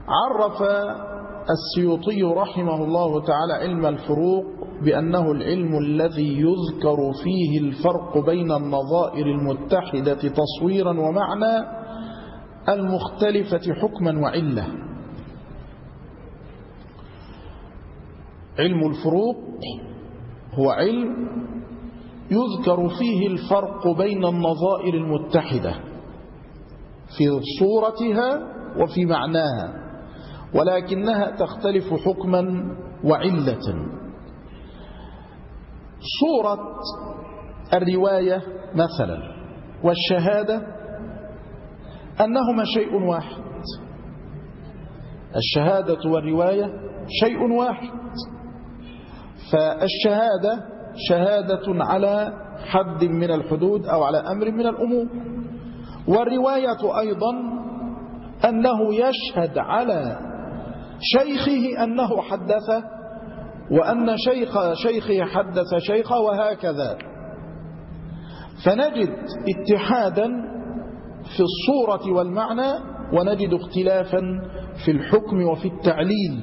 عرف السيوطي رحمه الله تعالى علم الفروق بأنه العلم الذي يذكر فيه الفرق بين النظائر المتحدة تصويرا ومعنى المختلفة حكما وعلة. علم الفروق هو علم يذكر فيه الفرق بين النظائر المتحدة في صورتها وفي معناها، ولكنها تختلف حكما وعلة. صورة الرواية مثلا والشهادة أنهما شيء واحد، الشهادة والرواية شيء واحد، فالشهادة شهادة على حد من الحدود أو على أمر من الأمور، والرواية أيضا أنه يشهد على شيخه أنه حدث، وأن شيخه حدث شيخه، وهكذا. فنجد اتحادا في الصورة والمعنى، ونجد اختلافا في الحكم وفي التعليل.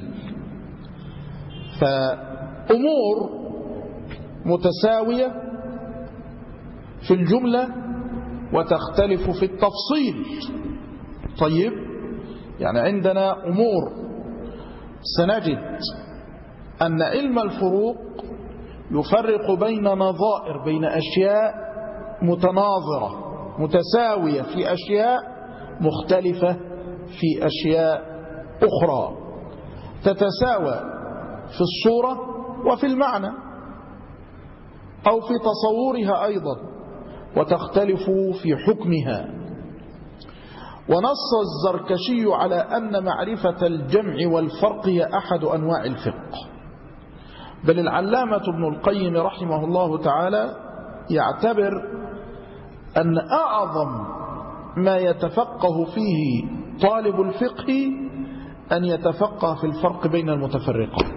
فأمور متساوية في الجملة وتختلف في التفصيل. طيب، يعني عندنا أمور سنجد أن علم الفروق يفرق بين نظائر، بين أشياء متناظرة متساوية في أشياء، مختلفة في أشياء أخرى، تتساوى في الصورة وفي المعنى أو في تصورها أيضا، وتختلف في حكمها. ونص الزركشي على أن معرفة الجمع والفرق هي أحد أنواع الفقه، بل العلامة ابن القيم رحمه الله تعالى يعتبر أن أعظم ما يتفقه فيه طالب الفقه أن يتفقه في الفرق بين المتفرقات،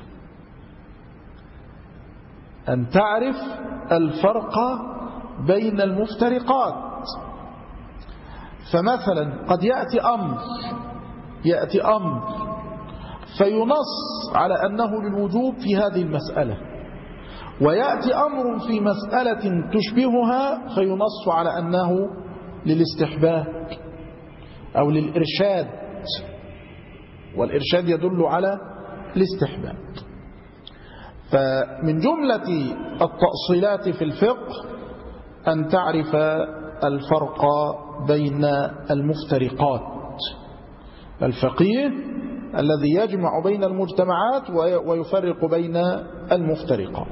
أن تعرف الفرق بين المفترقات. فمثلا قد يأتي أمر فينص على أنه للوجوب في هذه المسألة، ويأتي أمر في مسألة تشبهها فينص على أنه للاستحباب أو للإرشاد، والإرشاد يدل على الاستحباب. فمن جملة التأصيلات في الفقه أن تعرف الفرق بين المفترقات، الفقيه الذي يجمع بين المجتمعات ويفرق بين المفترقات.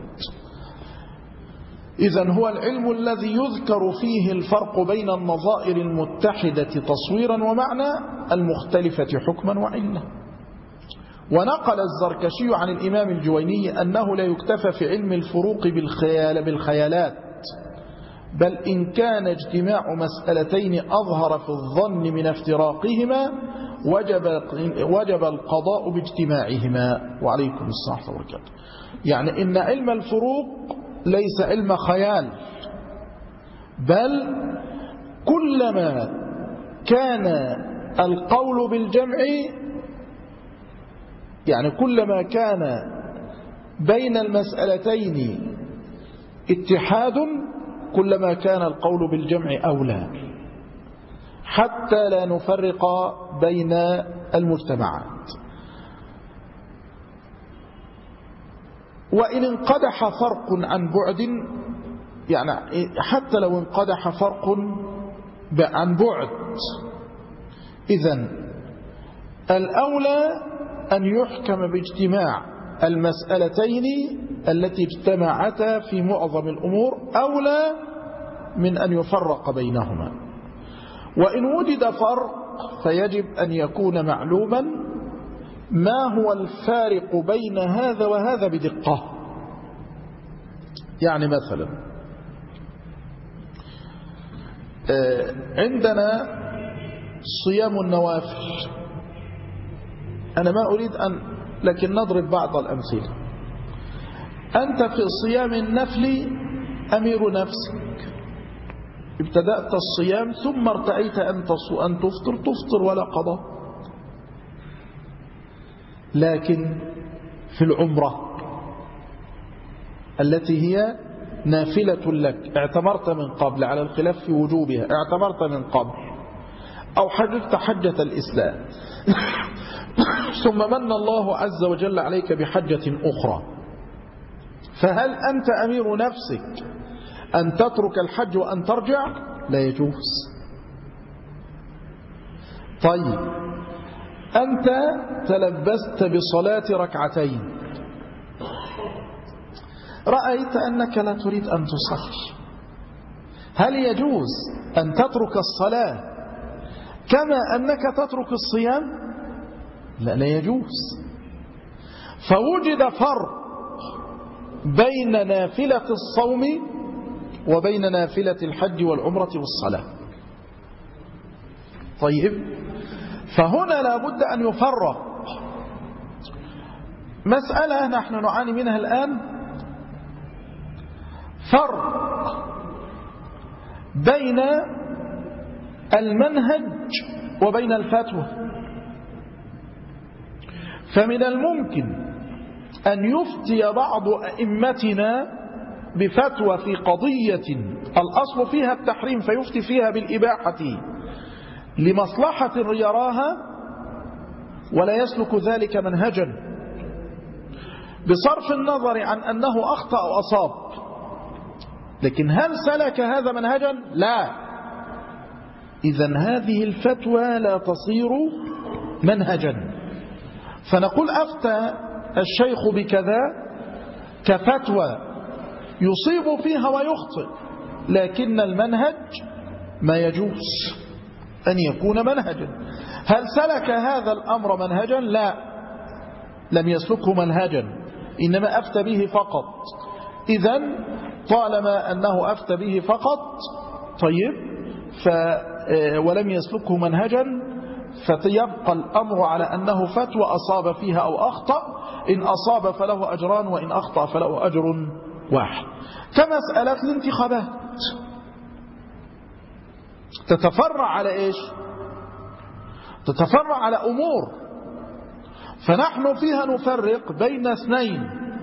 إذن هو العلم الذي يذكر فيه الفرق بين النظائر المتحدة تصويرا ومعنى المختلفة حكما وعلة. ونقل الزركشي عن الإمام الجويني أنه لا يكتفى في علم الفروق بالخيالات، بل إن كان اجتماع مسألتين أظهر في الظن من افتراقهما وجب القضاء باجتماعهما. وعليكم السلام وبركاته. يعني إن علم الفروق ليس علم خيال، بل كلما كان القول بالجمع، يعني كلما كان بين المسألتين اتحاد كلما كان القول بالجمع أولى، حتى لا نفرق بين المجتمعات. وإن انقدح فرق عن بعد، يعني حتى لو انقدح فرق عن بعد، إذن الأولى أن يحكم باجتماع المسألتين التي اجتمعتا في معظم الأمور أولى من أن يفرق بينهما. وإن وجد فرق فيجب أن يكون معلوما ما هو الفارق بين هذا وهذا بدقة. يعني مثلا عندنا صيام النوافل، أنا ما أريد لكن نضرب بعض الأمثلة. أنت في صيام النفل أمير نفسك، ابتدأت الصيام ثم ارتأيت أن تفطر ولا قضاء. لكن في العمرة التي هي نافلة لك، اعتمرت من قبل على الخلاف في وجوبها، اعتمرت من قبل أو حججت حجة الإسلام ثم من الله عز وجل عليك بحجة أخرى، فهل أنت أمير نفسك أن تترك الحج وأن ترجع؟ لا يجوز. طيب أنت تلبست بصلاة ركعتين، رأيت أنك لا تريد أن تصلي، هل يجوز أن تترك الصلاة كما أنك تترك الصيام؟ لا يجوز. فوجد فرق بين نافلة الصوم وبين نافلة الحج والعمرة والصلاة. طيب فهنا لابد أن يفرق. مسألة نحن نعاني منها الآن، فرق بين المنهج وبين الفتوى. فمن الممكن أن يفتي بعض أئمتنا بفتوى في قضية الأصل فيها التحريم فيفتي فيها بالإباحة لمصلحة يراها ولا يسلك ذلك منهجا، بصرف النظر عن أنه أخطأ أو أصاب. لكن هل سلك هذا منهجا؟ لا. إذن هذه الفتوى لا تصير منهجا. فنقول أفتى الشيخ بكذا كفتوى يصيب فيها ويخطئ، لكن المنهج ما يجوز أن يكون منهجا. هل سلك هذا الأمر منهجا؟ لا، لم يسلكه منهجا، إنما أفتى به فقط. إذن طالما أنه أفتى به فقط طيب ولم يسلكه منهجا فيبقى الأمر على أنه فتوى أصاب فيها أو أخطأ، إن أصاب فله أجران وإن أخطأ فله أجر واحد. كمسألة الانتخابات تتفرع على إيش؟ تتفرع على أمور، فنحن فيها نفرق بين اثنين،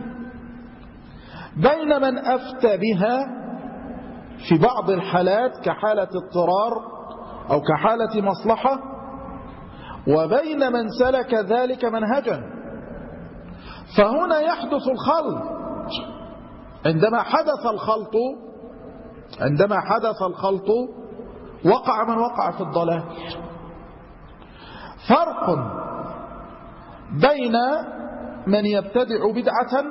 بين من أفتى بها في بعض الحالات كحالة اضطرار أو كحالة مصلحة، وبين من سلك ذلك منهجا. فهنا يحدث الخلط. عندما حدث الخلط وقع من وقع في الضلال. فرق بين من يبتدع بدعة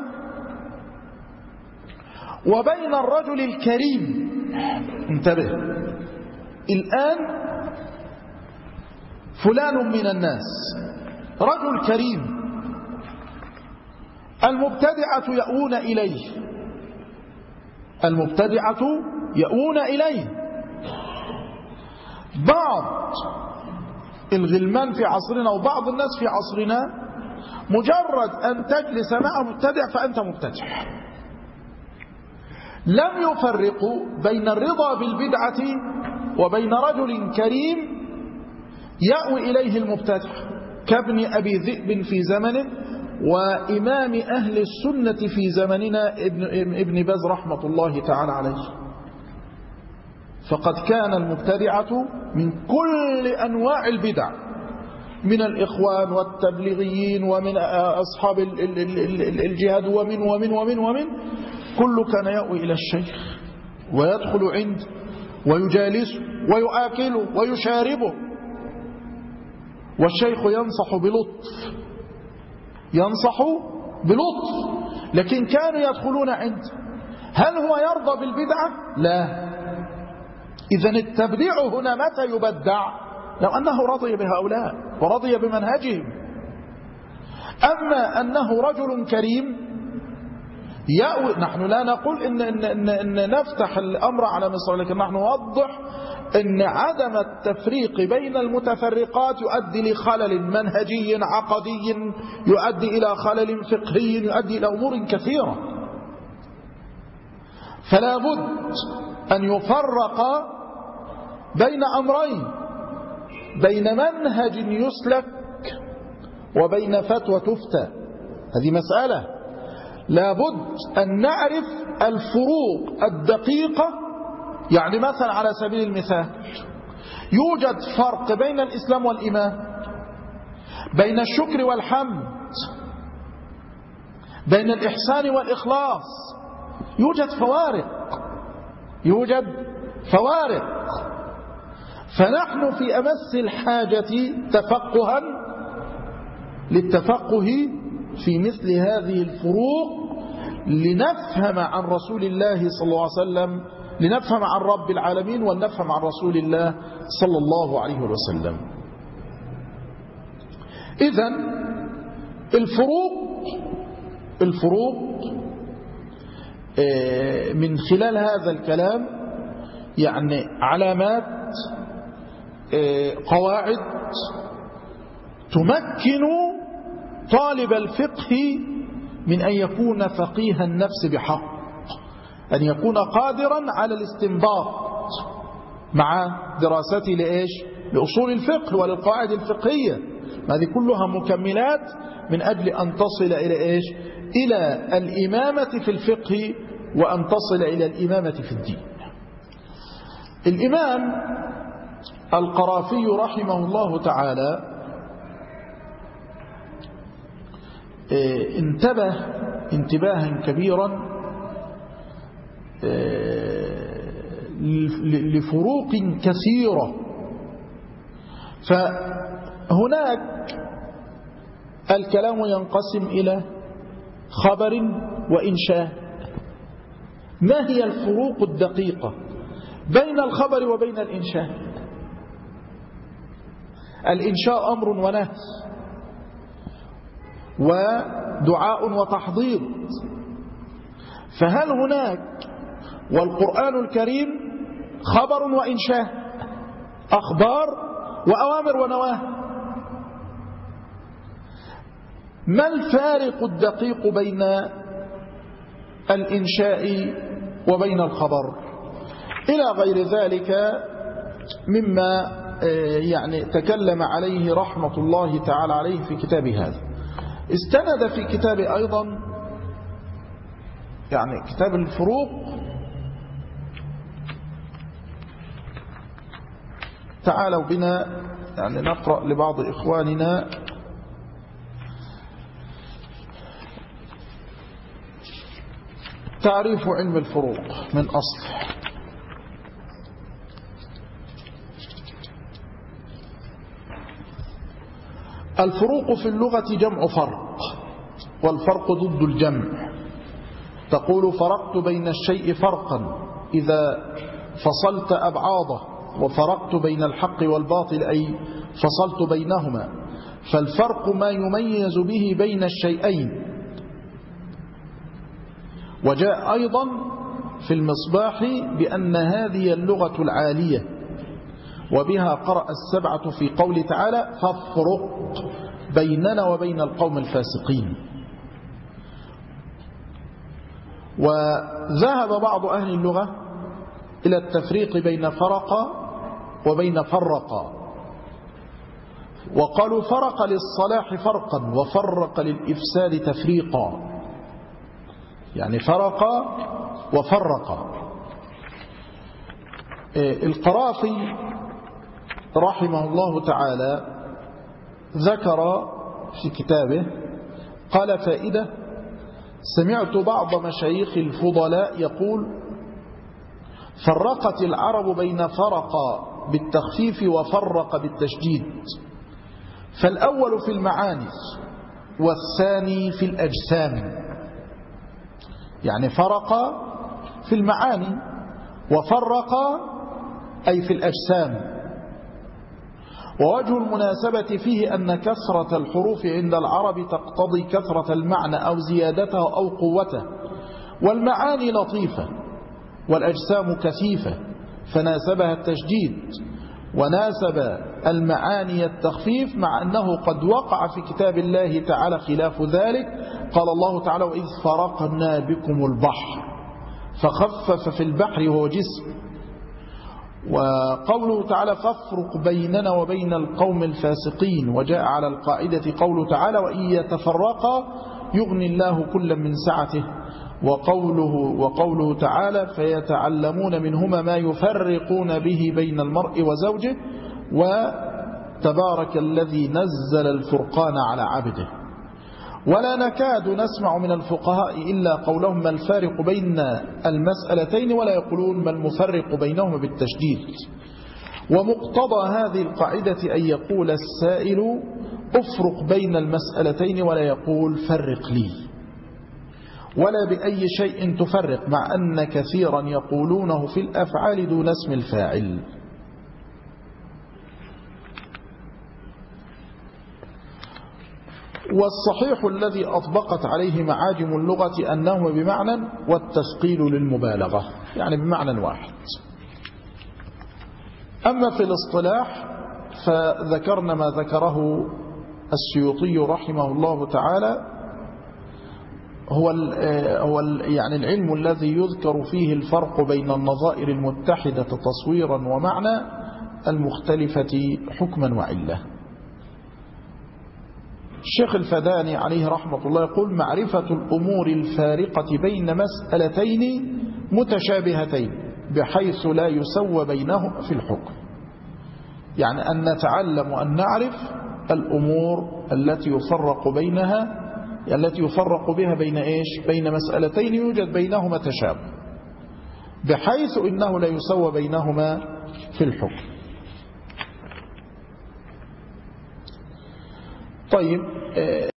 وبين الرجل الكريم. انتبه، الآن فلان من الناس رجل كريم، المبتدعة يأوون إليه. بعض الغلمان في عصرنا وبعض الناس في عصرنا مجرد أن تجلس مع مبتدع فأنت مبتدع. لم يفرقوا بين الرضا بالبدعة وبين رجل كريم يأوي إليه المبتدع كابن أبي ذئب في زمنه وإمام أهل السنة في زمننا ابن باز رحمة الله تعالى عليه. فقد كان المبتدعة من كل أنواع البدع، من الإخوان والتبليغيين ومن أصحاب الجهاد ومن كل كان يأوي إلى الشيخ ويدخل عنده ويجالسه ويؤكله ويشاربه، والشيخ ينصح بلطف، لكن كانوا يدخلون عنده. هل هو يرضى بالبدعة؟ لا. إذن التبديع هنا متى يبدع؟ لو أنه رضي بهؤلاء ورضي بمنهجهم. أما أنه رجل كريم يأوي، نحن لا نقول إن نفتح الأمر على مصر، لكن نحن نوضح إن عدم التفريق بين المتفرقات يؤدي لخلل منهجي عقدي، يؤدي إلى خلل فقهي، يؤدي إلى أمور كثيرة. فلا بد أن يفرق بين أمرين، بين منهج يسلك وبين فتوى تفتى. هذه مسألة لابد أن نعرف الفروق الدقيقة. يعني مثلا على سبيل المثال يوجد فرق بين الإسلام والإيمان، بين الشكر والحمد، بين الإحسان والإخلاص. يوجد فوارق. فنحن في أمس الحاجة تفقها للتفقه في مثل هذه الفروق، لنفهم عن رسول الله صلى الله عليه وسلم، لنفهم عن رب العالمين ونفهم عن رسول الله صلى الله عليه وسلم. إذن الفروق من خلال هذا الكلام يعني علامات، قواعد تمكن طالب الفقه من أن يكون فقيه النفس بحق، أن يكون قادرا على الاستنباط مع دراسته لأصول الفقه وللقواعد الفقهية. هذه كلها مكملات من أجل أن تصل إلى الإمامة في الفقه، وأن تصل إلى الإمامة في الدين. الإمام القرافي رحمه الله تعالى انتبه انتباها كبيرا لفروق كثيرة. فهناك الكلام ينقسم إلى خبر وإنشاء. ما هي الفروق الدقيقة بين الخبر وبين الإنشاء؟ الإنشاء أمر ونهي ودعاء وتحضير. فهل هناك والقرآن الكريم خبر وإنشاء، أخبار وأوامر ونواهي؟ ما الفارق الدقيق بين الإنشاء وبين الخبر؟ إلى غير ذلك مما يعني تكلم عليه رحمة الله تعالى عليه في كتابه هذا. استند في كتابه أيضا يعني كتاب الفروق، تعالوا بنا يعني نقرأ لبعض إخواننا تعريف علم الفروق من أصل. الفروق في اللغة جمع فرق، والفرق ضد الجمع. تقول فرقت بين الشيء فرقا إذا فصلت أبعاضه، وفرقت بين الحق والباطل أي فصلت بينهما. فالفرق ما يميز به بين الشيئين. وجاء أيضا في المصباح بأن هذه اللغة العالية، وبها قرأ السبعة في قول تعالى فافرق بيننا وبين القوم الفاسقين. وذهب بعض أهل اللغة إلى التفريق بين فرق وبين فرق، وقالوا فرق للصلاح فرقا وفرق للإفساد تفريقا، يعني فرق وفرق. القرافي رحمه الله تعالى ذكر في كتابه قال فائدة: سمعت بعض مشايخ الفضلاء يقول: فرقت العرب بين فرق بالتخفيف وفرق بالتشديد، فالأول في المعاني والثاني في الأجسام. يعني فرق في المعاني وفرق أي في الأجسام. ووجه المناسبة فيه أن كثرة الحروف عند العرب تقتضي كثرة المعنى أو زيادته أو قوته، والمعاني لطيفة والأجسام كثيفة، فناسبها التشديد، وناسب المعاني التخفيف، مع أنه قد وقع في كتاب الله تعالى خلاف ذلك. قال الله تعالى: وإذ فرقنا بكم البحر، فخفف في البحر وهو جسم. وقوله تعالى فافرق بيننا وبين القوم الفاسقين، وجاء على القاعدة قوله تعالى وإن يتفرقا يغني الله كلا من سعته، وقوله تعالى فيتعلمون منهما ما يفرقون به بين المرء وزوجه، وتبارك الذي نزل الفرقان على عبده. ولا نكاد نسمع من الفقهاء إلا قولهم ما الفارق بين المسألتين، ولا يقولون ما المفرق بينهما بالتشديد. ومقتضى هذه القاعدة أن يقول السائل أفرق بين المسألتين، ولا يقول فرق لي، ولا بأي شيء تفرق، مع أن كثيرا يقولونه في الأفعال دون اسم الفاعل. والصحيح الذي أطبقت عليه معاجم اللغة أنه بمعنى، والتثقيل للمبالغة، يعني بمعنى واحد. أما في الاصطلاح فذكرنا ما ذكره السيوطي رحمه الله تعالى، هو يعني العلم الذي يذكر فيه الفرق بين النظائر المتحدة تصويرا ومعنى المختلفة حكما وعلة. الشيخ الفداني عليه رحمة الله يقول معرفة الأمور الفارقة بين مسألتين متشابهتين بحيث لا يسوى بينهم في الحكم، يعني أن نتعلم وأن نعرف الأمور التي يفرق بها بين مسألتين يوجد بينهما تشابه، بحيث إنه لا يسوى بينهما في الحكم. طيب